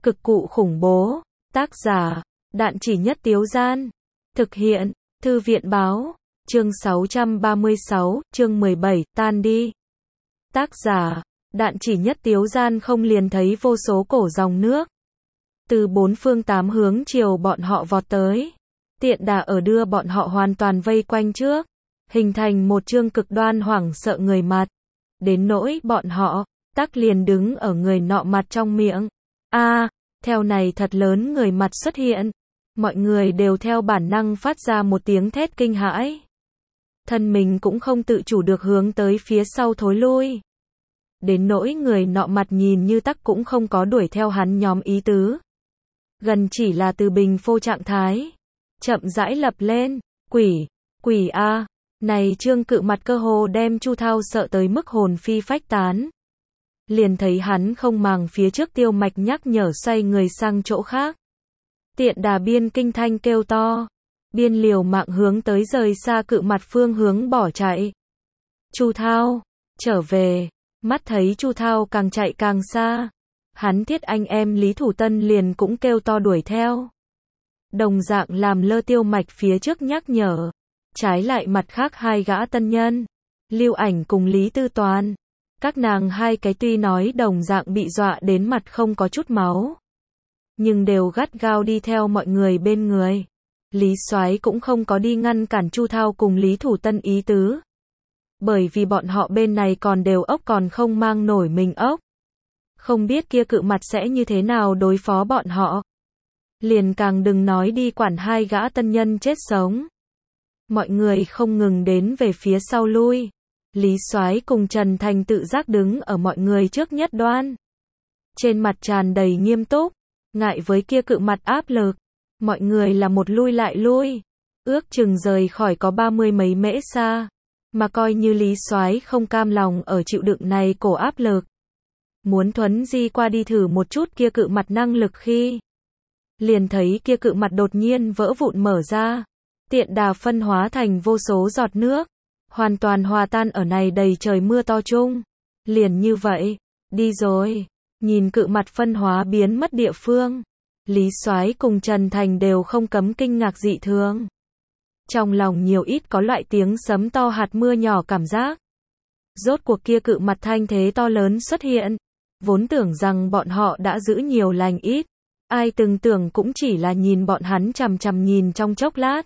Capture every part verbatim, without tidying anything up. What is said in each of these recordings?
Cực cụ khủng bố. Tác giả, Đạn Chỉ Nhất Tiếu Gian. Thực hiện, Thư viện báo. Chương sáu trăm ba mươi sáu, chương mười bảy, tan đi. Tác giả, Đạn Chỉ Nhất Tiếu Gian. Không liền thấy vô số cổ dòng nước từ bốn phương tám hướng chiều bọn họ vọt tới. Tiện đà ở đưa bọn họ hoàn toàn vây quanh trước, hình thành một chương cực đoan hoảng sợ người mặt. Đến nỗi bọn họ, tắc liền đứng ở người nọ mặt trong miệng. A, à, theo này thật lớn người mặt xuất hiện. Mọi người đều theo bản năng phát ra một tiếng thét kinh hãi. Thân mình cũng không tự chủ được hướng tới phía sau thối lui. Đến nỗi người nọ mặt nhìn như tắc cũng không có đuổi theo hắn nhóm ý tứ. Gần chỉ là từ bình phô trạng thái. Chậm rãi lập lên, quỷ, quỷ a, này trương cự mặt cơ hồ đem Chu Thao sợ tới mức hồn phi phách tán. Liền thấy hắn không màng phía trước Tiêu Mạch nhắc nhở xoay người sang chỗ khác. Tiện đà biên kinh thanh kêu to, biên liều mạng hướng tới rời xa cự mặt phương hướng bỏ chạy. Chu Thao, trở về, mắt thấy Chu Thao càng chạy càng xa. Hắn thiết anh em Lý Thủ Tân liền cũng kêu to đuổi theo. Đồng dạng làm lơ Tiêu Mạch phía trước nhắc nhở. Trái lại mặt khác hai gã tân nhân, Lưu Ảnh cùng Lý Tư Toàn. Các nàng hai cái tuy nói đồng dạng bị dọa đến mặt không có chút máu, nhưng đều gắt gao đi theo mọi người bên người. Lý Soái cũng không có đi ngăn cản Chu Thao cùng Lý Thủ Tân ý tứ. Bởi vì bọn họ bên này còn đều ốc còn không mang nổi mình ốc. Không biết kia cự mặt sẽ như thế nào đối phó bọn họ. Liền càng đừng nói đi quản hai gã tân nhân chết sống. Mọi người không ngừng đến về phía sau lui. Lý Soái cùng Trần Thành tự giác đứng ở mọi người trước nhất đoan. Trên mặt tràn đầy nghiêm túc, ngại với kia cự mặt áp lực. Mọi người là một lui lại lui. Ước chừng rời khỏi có ba mươi mấy mễ xa. Mà coi như Lý Soái không cam lòng ở chịu đựng này cổ áp lực. Muốn thuấn di qua đi thử một chút kia cự mặt năng lực khi. Liền thấy kia cự mặt đột nhiên vỡ vụn mở ra. Tiện đà phân hóa thành vô số giọt nước. Hoàn toàn hòa tan ở này đầy trời mưa to chung. Liền như vậy, đi rồi. Nhìn cự mặt phân hóa biến mất địa phương. Lý Soái cùng Trần Thành đều không cấm kinh ngạc dị thường. Trong lòng nhiều ít có loại tiếng sấm to hạt mưa nhỏ cảm giác. Rốt cuộc kia cự mặt thanh thế to lớn xuất hiện. Vốn tưởng rằng bọn họ đã giữ nhiều lành ít. Ai từng tưởng cũng chỉ là nhìn bọn hắn chằm chằm nhìn trong chốc lát.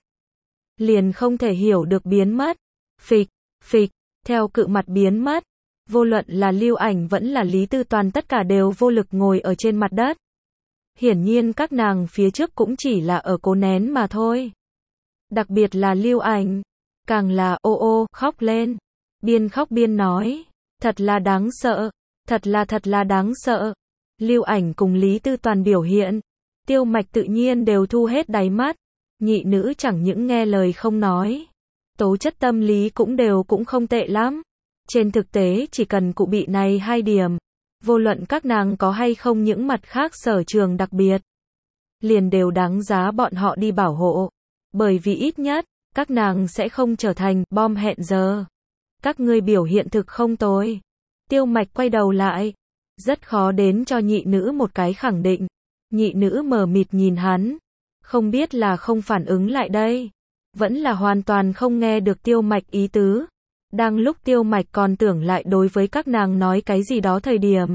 Liền không thể hiểu được biến mất. Phịch, phịch, theo cự mặt biến mất. Vô luận là Lưu Ảnh vẫn là Lý Tư Toàn tất cả đều vô lực ngồi ở trên mặt đất. Hiển nhiên các nàng phía trước cũng chỉ là ở cố nén mà thôi. Đặc biệt là Lưu Ảnh. Càng là ô ô khóc lên. Biên khóc biên nói. Thật là đáng sợ. Thật là thật là đáng sợ. Lưu Ảnh cùng Lý Tư Toàn biểu hiện. Tiêu Mạch tự nhiên đều thu hết đáy mắt. Nhị nữ chẳng những nghe lời không nói. Tố chất tâm lý cũng đều cũng không tệ lắm. Trên thực tế chỉ cần cụ bị này hai điểm. Vô luận các nàng có hay không những mặt khác sở trường đặc biệt. Liền đều đáng giá bọn họ đi bảo hộ. Bởi vì ít nhất, các nàng sẽ không trở thành bom hẹn giờ. Các ngươi biểu hiện thực không tồi. Tiêu Mạch quay đầu lại. Rất khó đến cho nhị nữ một cái khẳng định. Nhị nữ mờ mịt nhìn hắn. Không biết là không phản ứng lại đây. Vẫn là hoàn toàn không nghe được Tiêu Mạch ý tứ. Đang lúc Tiêu Mạch còn tưởng lại đối với các nàng nói cái gì đó thời điểm.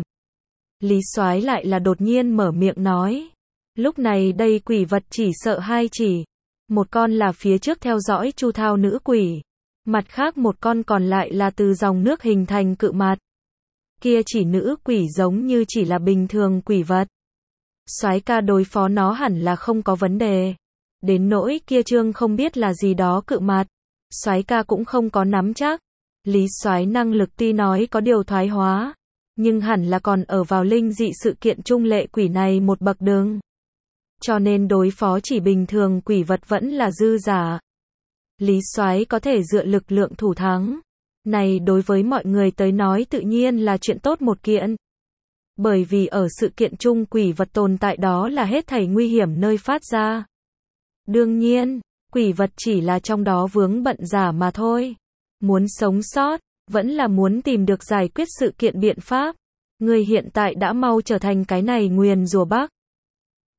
Lý Soái lại là đột nhiên mở miệng nói. Lúc này đây quỷ vật chỉ sợ hai chỉ. Một con là phía trước theo dõi Chu Thao nữ quỷ. Mặt khác một con còn lại là từ dòng nước hình thành cự mặt. Kia chỉ nữ quỷ giống như chỉ là bình thường quỷ vật. Soái ca đối phó nó hẳn là không có vấn đề. Đến nỗi kia trương không biết là gì đó cự mặt. Soái ca cũng không có nắm chắc. Lý Soái năng lực tuy nói có điều thoái hóa. Nhưng hẳn là còn ở vào linh dị sự kiện trung lệ quỷ này một bậc đường. Cho nên đối phó chỉ bình thường quỷ vật vẫn là dư giả. Lý Soái có thể dựa lực lượng thủ thắng. Này đối với mọi người tới nói tự nhiên là chuyện tốt một kiện. Bởi vì ở sự kiện chung quỷ vật tồn tại đó là hết thảy nguy hiểm nơi phát ra. Đương nhiên, quỷ vật chỉ là trong đó vướng bận giả mà thôi. Muốn sống sót, vẫn là muốn tìm được giải quyết sự kiện biện pháp. Người hiện tại đã mau trở thành cái này nguyền rủa Bắc.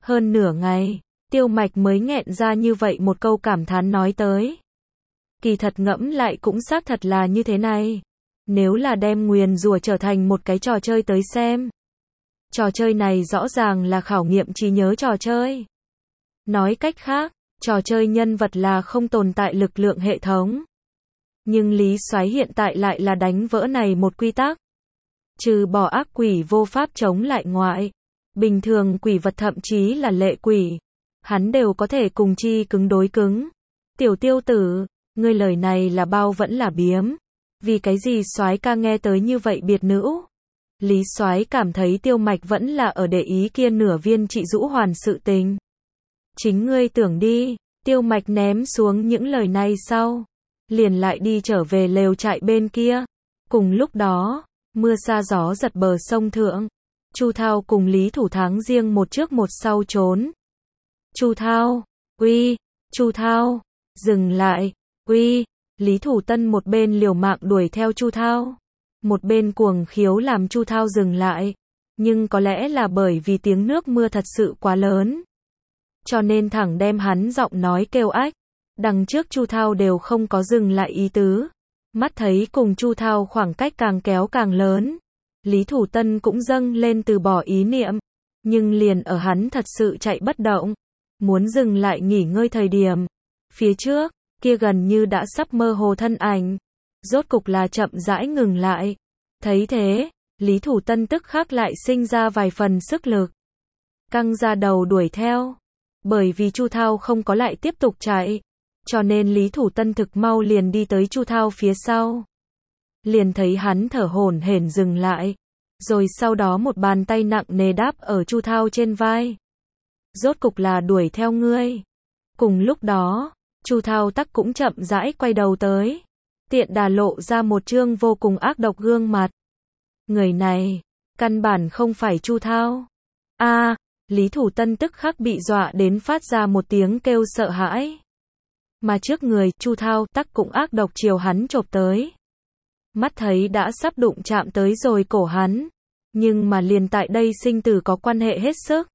Hơn nửa ngày, Tiêu Mạch mới nghẹn ra như vậy một câu cảm thán nói tới. Kỳ thật ngẫm lại cũng xác thật là như thế này. Nếu là đem nguyền rủa trở thành một cái trò chơi tới xem. Trò chơi này rõ ràng là khảo nghiệm trí nhớ trò chơi. Nói cách khác, trò chơi nhân vật là không tồn tại lực lượng hệ thống. Nhưng Lý Soái hiện tại lại là đánh vỡ này một quy tắc. Trừ bỏ ác quỷ vô pháp chống lại ngoại, bình thường quỷ vật thậm chí là lệ quỷ, hắn đều có thể cùng chi cứng đối cứng. Tiểu Tiêu tử, ngươi lời này là bao vẫn là biếm? Vì cái gì Soái ca nghe tới như vậy biệt nữ? Lý Soái cảm thấy Tiêu Mạch vẫn là ở để ý kia nửa viên trị Dũ Hoàn sự tình. Chính ngươi tưởng đi. Tiêu Mạch ném xuống những lời này sau, liền lại đi trở về lều trại bên kia. Cùng lúc đó, mưa sa gió giật bờ sông thượng, Chu Thao cùng Lý Thủ Thắng riêng một trước một sau trốn. Chu Thao, uy, Chu Thao, dừng lại, uy. Lý Thủ Tân một bên liều mạng đuổi theo Chu Thao, một bên cuồng khiếu làm Chu Thao dừng lại. Nhưng có lẽ là bởi vì tiếng nước mưa thật sự quá lớn, cho nên thẳng đem hắn giọng nói kêu ách. Đằng trước Chu Thao đều không có dừng lại ý tứ. Mắt thấy cùng Chu Thao khoảng cách càng kéo càng lớn, Lý Thủ Tân cũng dâng lên từ bỏ ý niệm. Nhưng liền ở hắn thật sự chạy bất động, muốn dừng lại nghỉ ngơi thời điểm, phía trước, kia gần như đã sắp mơ hồ thân ảnh, rốt cục là chậm rãi ngừng lại. Thấy thế, Lý Thủ Tân tức khắc lại sinh ra vài phần sức lực, căng ra đầu đuổi theo. Bởi vì Chu Thao không có lại tiếp tục chạy, cho nên Lý Thủ Tân thực mau liền đi tới Chu Thao phía sau. Liền thấy hắn thở hổn hển dừng lại, rồi sau đó một bàn tay nặng nề đáp ở Chu Thao trên vai. Rốt cục là đuổi theo ngươi. Cùng lúc đó, Chu Thao tắc cũng chậm rãi quay đầu tới, tiện đà lộ ra một trương vô cùng ác độc gương mặt. Người này, căn bản không phải Chu Thao. A, Lý Thủ Tân tức khắc bị dọa đến phát ra một tiếng kêu sợ hãi. Mà trước người, Chu Thao tắc cũng ác độc chiều hắn chộp tới. Mắt thấy đã sắp đụng chạm tới rồi cổ hắn, nhưng mà liền tại đây sinh tử có quan hệ hết sức.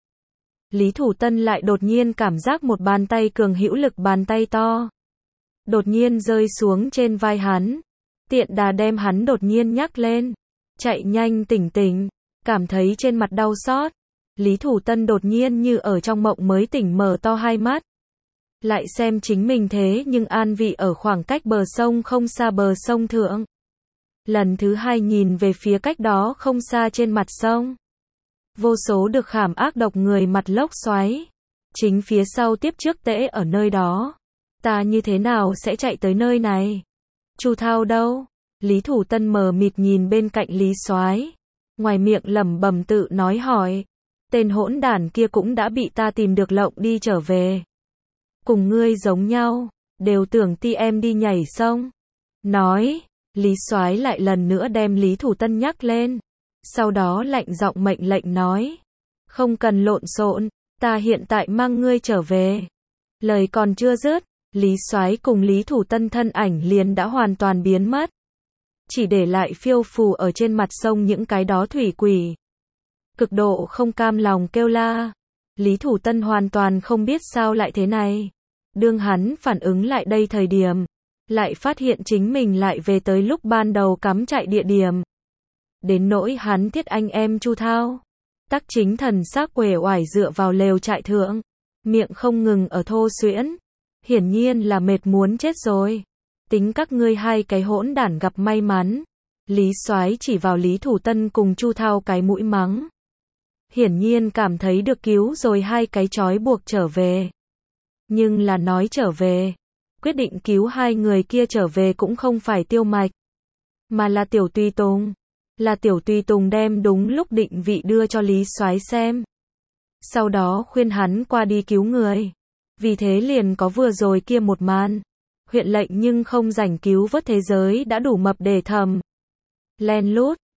Lý Thủ Tân lại đột nhiên cảm giác một bàn tay cường hữu lực bàn tay to đột nhiên rơi xuống trên vai hắn, tiện đà đem hắn đột nhiên nhắc lên. Chạy nhanh tỉnh tỉnh, cảm thấy trên mặt đau xót, Lý Thủ Tân đột nhiên như ở trong mộng mới tỉnh mở to hai mắt. Lại xem chính mình thế nhưng an vị ở khoảng cách bờ sông không xa bờ sông thượng. Lần thứ hai nhìn về phía cách đó không xa trên mặt sông. Vô số được khảm ác độc người mặt lốc xoáy. Chính phía sau tiếp trước tễ ở nơi đó. Ta như thế nào sẽ chạy tới nơi này? Chu Thao đâu? Lý Thủ Tân mờ mịt nhìn bên cạnh Lý Soái, ngoài miệng lẩm bẩm tự nói hỏi. Tên hỗn đản kia cũng đã bị ta tìm được lộng đi trở về. Cùng ngươi giống nhau, đều tưởng ti em đi nhảy sông. Nói, Lý Soái lại lần nữa đem Lý Thủ Tân nhắc lên. Sau đó lạnh giọng mệnh lệnh nói. Không cần lộn xộn, ta hiện tại mang ngươi trở về. Lời còn chưa dứt, Lý Soái cùng Lý Thủ Tân thân ảnh liền đã hoàn toàn biến mất. Chỉ để lại phiêu phù ở trên mặt sông những cái đó thủy quỷ. Cực độ không cam lòng kêu la. Lý Thủ Tân hoàn toàn không biết sao lại thế này. Đương hắn phản ứng lại đây thời điểm, lại phát hiện chính mình lại về tới lúc ban đầu cắm chạy địa điểm. Đến nỗi hắn thiết anh em Chu Thao, tắc chính thần xác uể oải dựa vào lều trại thượng, miệng không ngừng ở thô xuyễn, hiển nhiên là mệt muốn chết rồi. Tính các ngươi hai cái hỗn đản gặp may mắn. Lý Soái chỉ vào Lý Thủ Tân cùng Chu Thao cái mũi mắng. Hiển nhiên cảm thấy được cứu rồi hai cái trói buộc trở về. Nhưng là nói trở về, quyết định cứu hai người kia trở về cũng không phải Tiêu Mạch, mà là Tiểu Tùy Tùng. Là Tiểu Tùy Tùng đem đúng lúc định vị đưa cho Lý Soái xem. Sau đó khuyên hắn qua đi cứu người. Vì thế liền có vừa rồi kia một màn. Huyện lệnh nhưng không rảnh cứu vớt thế giới đã đủ mập để thầm. Len lút,